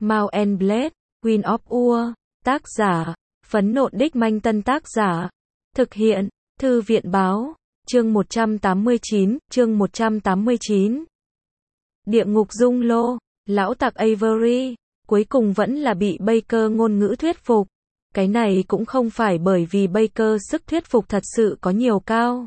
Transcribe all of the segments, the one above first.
Mount and Blade, Queen of Ur, tác giả, Phấn Nộn Đích Manh Tân tác giả, thực hiện, Thư viện báo, chương 189. Địa ngục dung lô, lão tặc Avery, cuối cùng vẫn là bị Baker ngôn ngữ thuyết phục. Cái này cũng không phải bởi vì Baker sức thuyết phục thật sự có nhiều cao,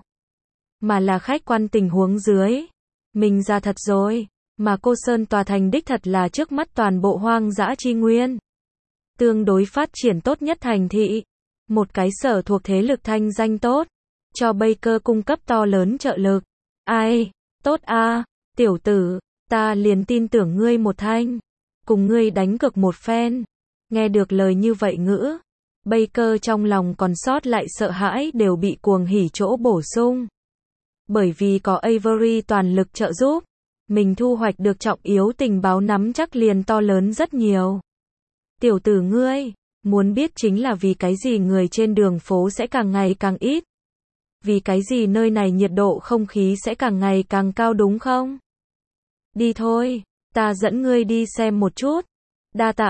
mà là khách quan tình huống dưới. Mình ra thật rồi, mà cô Sơn tòa thành đích thật là trước mắt toàn bộ hoang dã chi nguyên. Tương đối phát triển tốt nhất thành thị. Một cái sở thuộc thế lực thanh danh tốt, cho Baker cung cấp to lớn trợ lực. Ai, tốt a, tiểu tử, ta liền tin tưởng ngươi một thanh. Cùng ngươi đánh cược một phen. Nghe được lời như vậy ngữ, Baker trong lòng còn sót lại sợ hãi đều bị cuồng hỉ chỗ bổ sung. Bởi vì có Avery toàn lực trợ giúp, mình thu hoạch được trọng yếu tình báo nắm chắc liền to lớn rất nhiều. Tiểu tử ngươi, muốn biết chính là vì cái gì người trên đường phố sẽ càng ngày càng ít? Vì cái gì nơi này nhiệt độ không khí sẽ càng ngày càng cao đúng không? Đi thôi, ta dẫn ngươi đi xem một chút. Đa tạ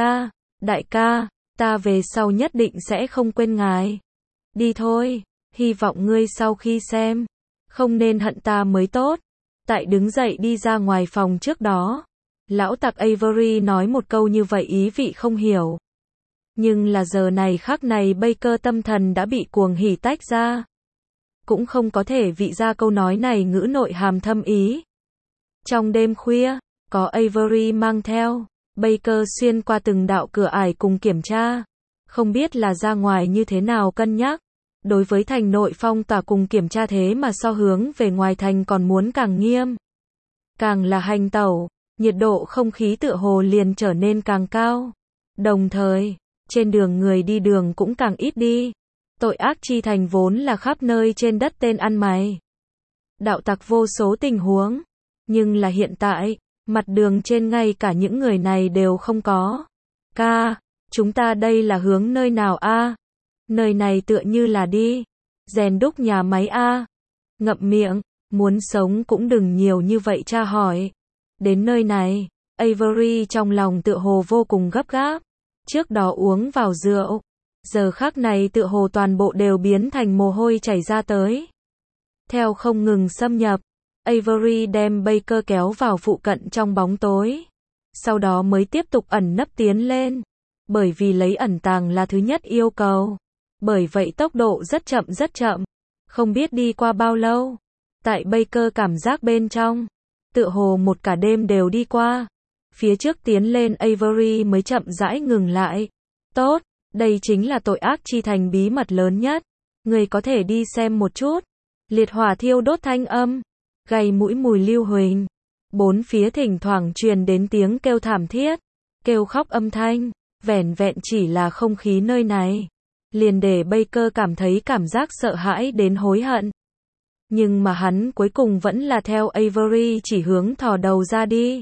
đại ca, ta về sau nhất định sẽ không quên ngài. Đi thôi, hy vọng ngươi sau khi xem, không nên hận ta mới tốt. Tại đứng dậy đi ra ngoài phòng trước đó, lão tặc Avery nói một câu như vậy ý vị không hiểu. Nhưng là giờ này khắc này Baker tâm thần đã bị cuồng hỉ tách ra. Cũng không có thể vị ra câu nói này ngữ nội hàm thâm ý. Trong đêm khuya, có Avery mang theo, Baker xuyên qua từng đạo cửa ải cùng kiểm tra. Không biết là ra ngoài như thế nào cân nhắc. Đối với thành nội phong tỏa cùng kiểm tra thế mà so hướng về ngoài thành còn muốn càng nghiêm. Càng là hành tẩu, nhiệt độ không khí tựa hồ liền trở nên càng cao. Đồng thời, trên đường người đi đường cũng càng ít đi. Tội ác chi thành vốn là khắp nơi trên đất tên ăn mày. Đạo tặc vô số tình huống. Nhưng là hiện tại, mặt đường trên ngay cả những người này đều không có. Ca, chúng ta đây là hướng nơi nào a? Nơi này tựa như là đi rèn đúc nhà máy a. Ngậm miệng, muốn sống cũng đừng nhiều như vậy tra hỏi. Đến nơi này, Avery trong lòng tựa hồ vô cùng gấp gáp. Trước đó uống vào rượu, giờ khắc này tựa hồ toàn bộ đều biến thành mồ hôi chảy ra tới. Theo không ngừng xâm nhập, Avery đem Baker kéo vào phụ cận trong bóng tối. Sau đó mới tiếp tục ẩn nấp tiến lên. Bởi vì lấy ẩn tàng là thứ nhất yêu cầu. Bởi vậy tốc độ rất chậm. Không biết đi qua bao lâu. Tại Baker cảm giác bên trong, tựa hồ một cả đêm đều đi qua. Phía trước tiến lên Avery mới chậm rãi ngừng lại. Tốt, đây chính là tội ác chi thành bí mật lớn nhất. Người có thể đi xem một chút. Liệt hỏa thiêu đốt thanh âm, gây mũi mùi lưu huỳnh. Bốn phía thỉnh thoảng truyền đến tiếng kêu thảm thiết, kêu khóc âm thanh. Vẻn vẹn chỉ là không khí nơi này, liền để Baker cảm thấy cảm giác sợ hãi đến hối hận. Nhưng mà hắn cuối cùng vẫn là theo Avery chỉ hướng thò đầu ra đi.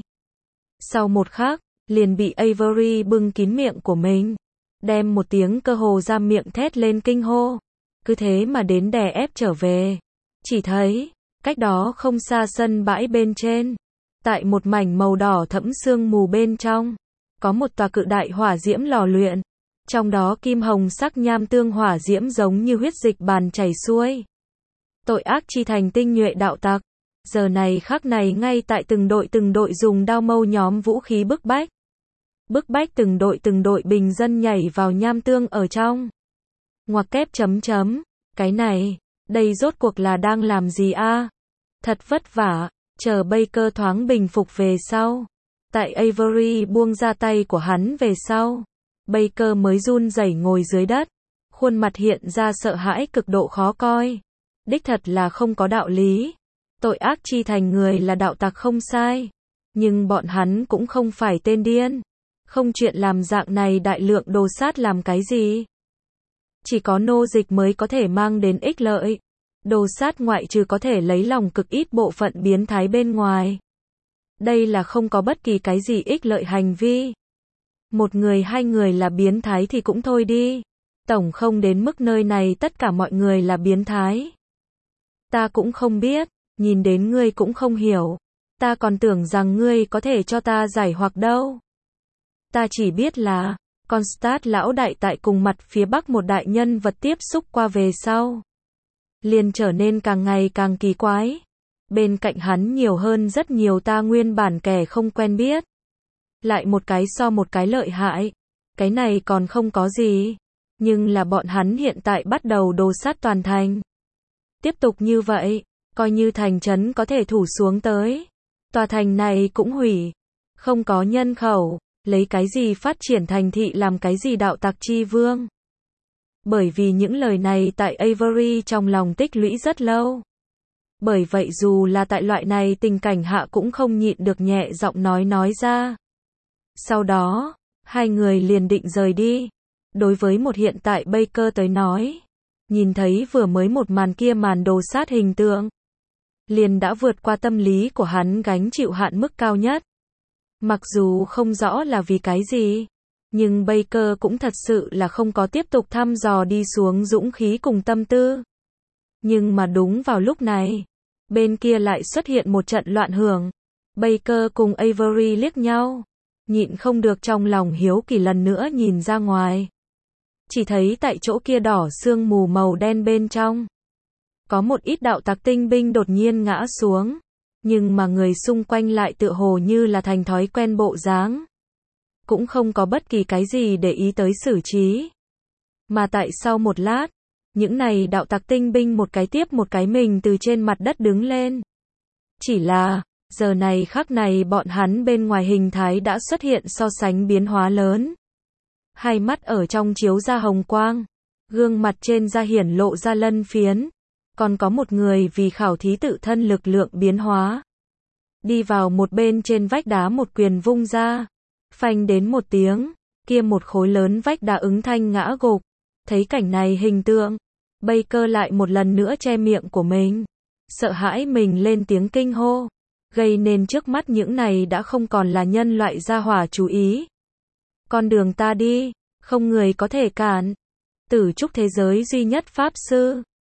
Sau một khắc, liền bị Avery bưng kín miệng của mình, đem một tiếng cơ hồ ra miệng thét lên kinh hô. Cứ thế mà đến đè ép trở về. Chỉ thấy, cách đó không xa sân bãi bên trên, tại một mảnh màu đỏ thẫm sương mù bên trong, có một tòa cự đại hỏa diễm lò luyện. Trong đó kim hồng sắc nham tương hỏa diễm giống như huyết dịch bàn chảy xuôi. Tội ác chi thành tinh nhuệ đạo tặc. Giờ này khắc này ngay tại từng đội dùng đao mâu nhóm vũ khí bức bách. Bức bách từng đội bình dân nhảy vào nham tương ở trong. Ngoặc kép chấm. Cái này, đây rốt cuộc là đang làm gì a? Thật vất vả, chờ Baker thoáng bình phục về sau. Tại Avery buông ra tay của hắn về sau, Baker mới run rẩy ngồi dưới đất, khuôn mặt hiện ra sợ hãi cực độ khó coi. Đích thật là không có đạo lý. Tội ác chi thành người là đạo tặc không sai, nhưng bọn hắn cũng không phải tên điên. Không chuyện làm dạng này đại lượng đồ sát làm cái gì? Chỉ có nô dịch mới có thể mang đến ích lợi. Đồ sát ngoại trừ có thể lấy lòng cực ít bộ phận biến thái bên ngoài. Đây là không có bất kỳ cái gì ích lợi hành vi. Một người hai người là biến thái thì cũng thôi đi. Tổng không đến mức nơi này tất cả mọi người là biến thái. Ta cũng không biết, nhìn đến ngươi cũng không hiểu. Ta còn tưởng rằng ngươi có thể cho ta giải hoặc đâu. Ta chỉ biết là, Kronstadt lão đại tại cùng mặt phía bắc một đại nhân vật tiếp xúc qua về sau. Liền trở nên càng ngày càng kỳ quái. Bên cạnh hắn nhiều hơn rất nhiều ta nguyên bản kẻ không quen biết. Lại một cái so một cái lợi hại. Cái này còn không có gì. Nhưng là bọn hắn hiện tại bắt đầu đồ sát toàn thành. Tiếp tục như vậy, coi như thành trấn có thể thủ xuống tới. Tòa thành này cũng hủy. Không có nhân khẩu, lấy cái gì phát triển thành thị làm cái gì đạo tặc chi vương. Bởi vì những lời này tại Avery trong lòng tích lũy rất lâu. Bởi vậy dù là tại loại này tình cảnh hạ cũng không nhịn được nhẹ giọng nói ra. Sau đó, hai người liền định rời đi. Đối với một hiện tại Baker tới nói, nhìn thấy vừa mới một màn kia màn đồ sát hình tượng, liền đã vượt qua tâm lý của hắn gánh chịu hạn mức cao nhất. Mặc dù không rõ là vì cái gì, nhưng Baker cũng thật sự là không có tiếp tục thăm dò đi xuống dũng khí cùng tâm tư. Nhưng mà đúng vào lúc này, bên kia lại xuất hiện một trận loạn hưởng. Baker cùng Avery liếc nhau, nhịn không được trong lòng hiếu kỳ lần nữa nhìn ra ngoài. Chỉ thấy tại chỗ kia đỏ sương mù màu đen bên trong, có một ít đạo tặc tinh binh đột nhiên ngã xuống, nhưng mà người xung quanh lại tựa hồ như là thành thói quen bộ dáng, cũng không có bất kỳ cái gì để ý tới xử trí. Mà tại sau một lát, những này đạo tặc tinh binh một cái tiếp một cái mình từ trên mặt đất đứng lên. Chỉ là, giờ này khắc này bọn hắn bên ngoài hình thái đã xuất hiện so sánh biến hóa lớn. Hai mắt ở trong chiếu ra hồng quang, gương mặt trên da hiển lộ ra lân phiến, còn có một người vì khảo thí tự thân lực lượng biến hóa. Đi vào một bên trên vách đá một quyền vung ra, phanh đến một tiếng, kia một khối lớn vách đá ứng thanh ngã gục. Thấy cảnh này hình tượng, Baker lại một lần nữa che miệng của mình, sợ hãi mình lên tiếng kinh hô, gây nên trước mắt những này đã không còn là nhân loại gia hỏa chú ý. Con đường ta đi, không người có thể cản. Tử trúc thế giới duy nhất pháp sư.